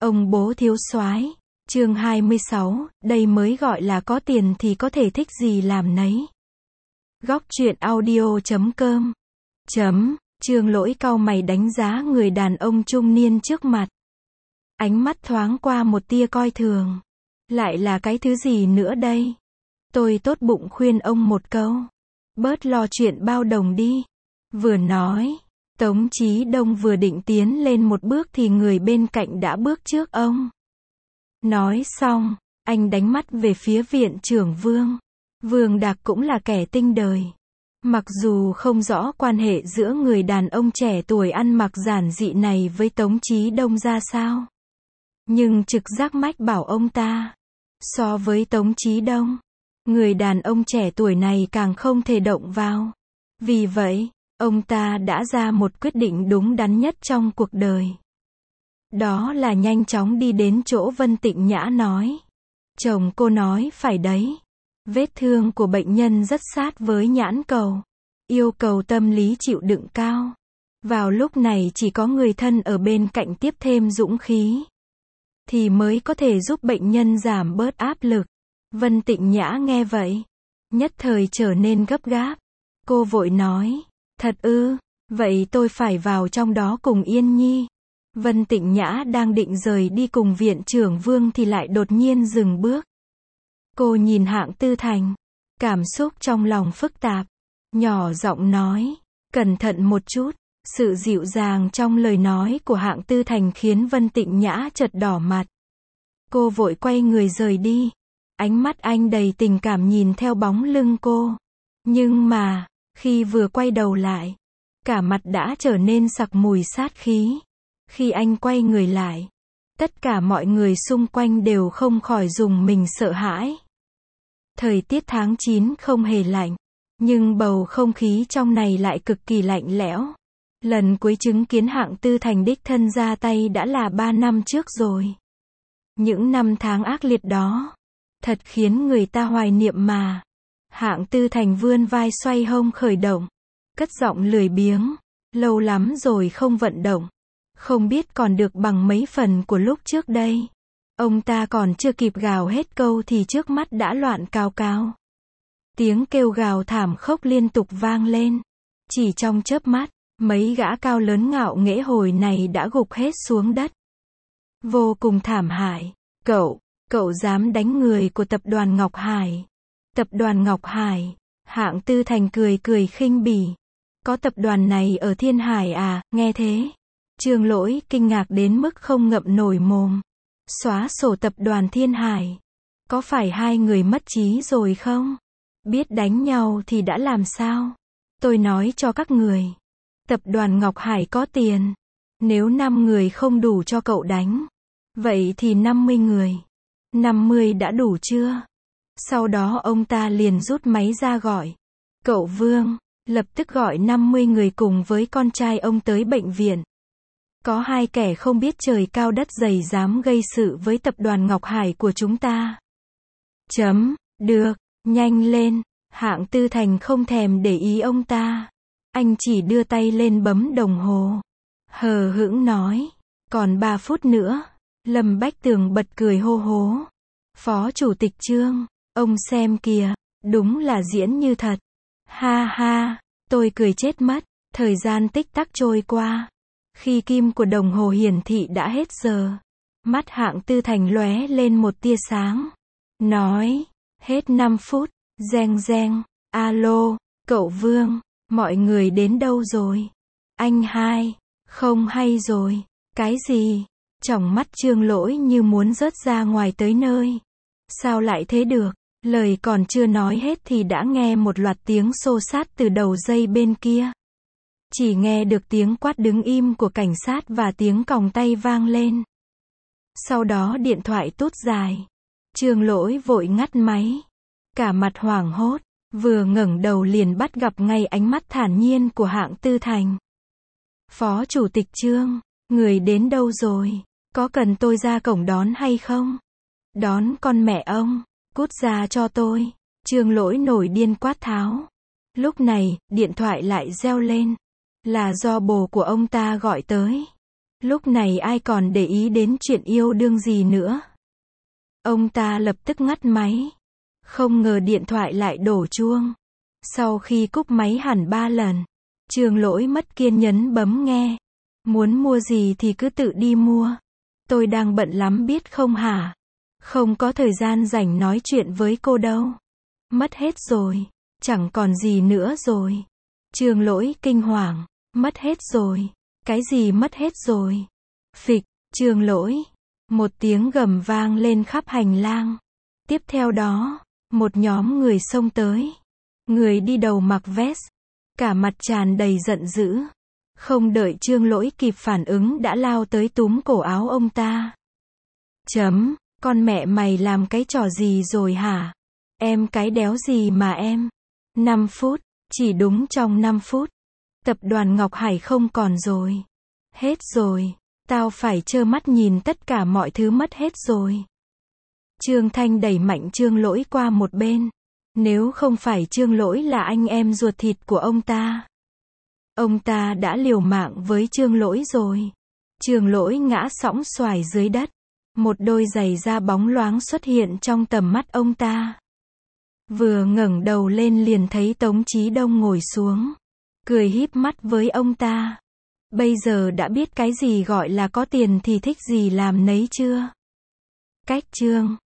Ông bố thiếu soái. Chương 26, đây mới gọi là có tiền thì có thể thích gì làm nấy. Góc truyện audio.com. Trương Lỗi cau mày đánh giá người đàn ông trung niên trước mặt. Ánh mắt thoáng qua một tia coi thường. Lại là cái thứ gì nữa đây? Tôi tốt bụng khuyên ông một câu. Bớt lo chuyện bao đồng đi. Vừa nói, Tống Chí Đông vừa định tiến lên một bước thì người bên cạnh đã bước trước ông. Nói xong, anh đánh mắt về phía viện trưởng Vương. Vương Đạc cũng là kẻ tinh đời. Mặc dù không rõ quan hệ giữa người đàn ông trẻ tuổi ăn mặc giản dị này với Tống Chí Đông ra sao, nhưng trực giác mách bảo ông ta, so với Tống Chí Đông, người đàn ông trẻ tuổi này càng không thể động vào. Vì vậy, ông ta đã ra một quyết định đúng đắn nhất trong cuộc đời. Đó là nhanh chóng đi đến chỗ Vân Tịnh Nhã nói. Chồng cô nói phải đấy. Vết thương của bệnh nhân rất sát với nhãn cầu. Yêu cầu tâm lý chịu đựng cao. Vào lúc này chỉ có người thân ở bên cạnh tiếp thêm dũng khí, thì mới có thể giúp bệnh nhân giảm bớt áp lực. Vân Tịnh Nhã nghe vậy, nhất thời trở nên gấp gáp. Cô vội nói, thật ư, vậy tôi phải vào trong đó cùng Yên Nhi. Vân Tịnh Nhã đang định rời đi cùng viện trưởng Vương thì lại đột nhiên dừng bước. Cô nhìn Hạng Tư Thành, cảm xúc trong lòng phức tạp, nhỏ giọng nói, cẩn thận một chút. Sự dịu dàng trong lời nói của Hạng Tư Thành khiến Vân Tịnh Nhã chợt đỏ mặt. Cô vội quay người rời đi. Ánh mắt anh đầy tình cảm nhìn theo bóng lưng cô. Nhưng mà, khi vừa quay đầu lại, cả mặt đã trở nên sặc mùi sát khí. Khi anh quay người lại, tất cả mọi người xung quanh đều không khỏi rùng mình sợ hãi. Thời tiết tháng 9 không hề lạnh, nhưng bầu không khí trong này lại cực kỳ lạnh lẽo. Lần cuối chứng kiến Hạng Tư Thành đích thân ra tay đã là 3 năm trước rồi. Những năm tháng ác liệt đó, thật khiến người ta hoài niệm mà. Hạng Tư Thành vươn vai xoay hông khởi động, cất giọng lười biếng, lâu lắm rồi không vận động, không biết còn được bằng mấy phần của lúc trước đây. Ông ta còn chưa kịp gào hết câu thì trước mắt đã loạn cào cào. Tiếng kêu gào thảm khốc liên tục vang lên. Chỉ trong chớp mắt, mấy gã cao lớn ngạo nghễ hồi này đã gục hết xuống đất. Vô cùng thảm hại. Cậu dám đánh người của tập đoàn Ngọc Hải. Tập đoàn Ngọc Hải. Hạng Tư Thành cười cười khinh bỉ. Có tập đoàn này ở Thiên Hải à? Nghe thế, Trương Lỗi kinh ngạc đến mức không ngậm nổi mồm. Xóa sổ tập đoàn Thiên Hải. Có phải hai người mất trí rồi không? Biết đánh nhau thì đã làm sao? Tôi nói cho các người, tập đoàn Ngọc Hải có tiền. Nếu 5 người không đủ cho cậu đánh, vậy thì 50 người. 50 đã đủ chưa? Sau đó ông ta liền rút máy ra gọi. Cậu Vương, lập tức gọi 50 người cùng với con trai ông tới bệnh viện. Có 2 kẻ không biết trời cao đất dày dám gây sự với tập đoàn Ngọc Hải của chúng ta. Được, nhanh lên. Hạng Tư Thành không thèm để ý ông ta. Anh chỉ đưa tay lên bấm đồng hồ. Hờ hững nói, còn 3 phút nữa. Lâm Bách Tường bật cười hô hố. Phó Chủ tịch Trương, ông xem kìa, đúng là diễn như thật. Ha ha, tôi cười chết mất. Thời gian tích tắc trôi qua. Khi kim của đồng hồ hiển thị đã hết giờ, mắt Hạng Tư Thành lóe lên một tia sáng. Nói, hết 5 phút, reng reng, alo, cậu Vương, mọi người đến đâu rồi? Anh hai, không hay rồi, cái gì? Tròng mắt Trương Lỗi như muốn rớt ra ngoài tới nơi. Sao lại thế được? Lời còn chưa nói hết thì đã nghe một loạt tiếng xô xát từ đầu dây bên kia. Chỉ nghe được tiếng quát đứng im của cảnh sát và tiếng còng tay vang lên. Sau đó điện thoại tút dài. Trương Lỗi vội ngắt máy. Cả mặt hoảng hốt, vừa ngẩng đầu liền bắt gặp ngay ánh mắt thản nhiên của Hạng Tư Thành. Phó Chủ tịch Trương, người đến đâu rồi? Có cần tôi ra cổng đón hay không? Đón con mẹ ông, cút ra cho tôi. Trương Lỗi nổi điên quát tháo. Lúc này, điện thoại lại reo lên. Là do bồ của ông ta gọi tới. Lúc này ai còn để ý đến chuyện yêu đương gì nữa. Ông ta lập tức ngắt máy. Không ngờ điện thoại lại đổ chuông. Sau khi cúp máy hẳn 3 lần, Trường Lỗi mất kiên nhẫn bấm nghe. Muốn mua gì thì cứ tự đi mua. Tôi đang bận lắm biết không hả? Không có thời gian rảnh nói chuyện với cô đâu. Mất hết rồi. Chẳng còn gì nữa rồi. Trường Lỗi kinh hoàng. Mất hết rồi. Cái gì mất hết rồi? Phịch, Trường Lỗi. Một tiếng gầm vang lên khắp hành lang. Tiếp theo đó, một nhóm người xông tới. Người đi đầu mặc vest. Cả mặt tràn đầy giận dữ. Không đợi Trương Lỗi kịp phản ứng đã lao tới túm cổ áo ông ta. Con mẹ mày làm cái trò gì rồi hả? Em cái đéo gì mà em? 5 phút, chỉ đúng trong 5 phút. Tập đoàn Ngọc Hải không còn rồi. Hết rồi. Tao phải trơ mắt nhìn tất cả mọi thứ mất hết rồi. Trương Thanh đẩy mạnh Trương Lỗi qua một bên. Nếu không phải Trương Lỗi là anh em ruột thịt của ông ta đã liều mạng với Trương Lỗi rồi. Trương Lỗi ngã sõng xoài dưới đất. Một đôi giày da bóng loáng xuất hiện trong tầm mắt ông ta. Vừa ngẩng đầu lên liền thấy Tống Chí Đông ngồi xuống. Cười híp mắt với ông ta. Bây giờ đã biết cái gì gọi là có tiền thì thích gì làm nấy chưa? Cách chương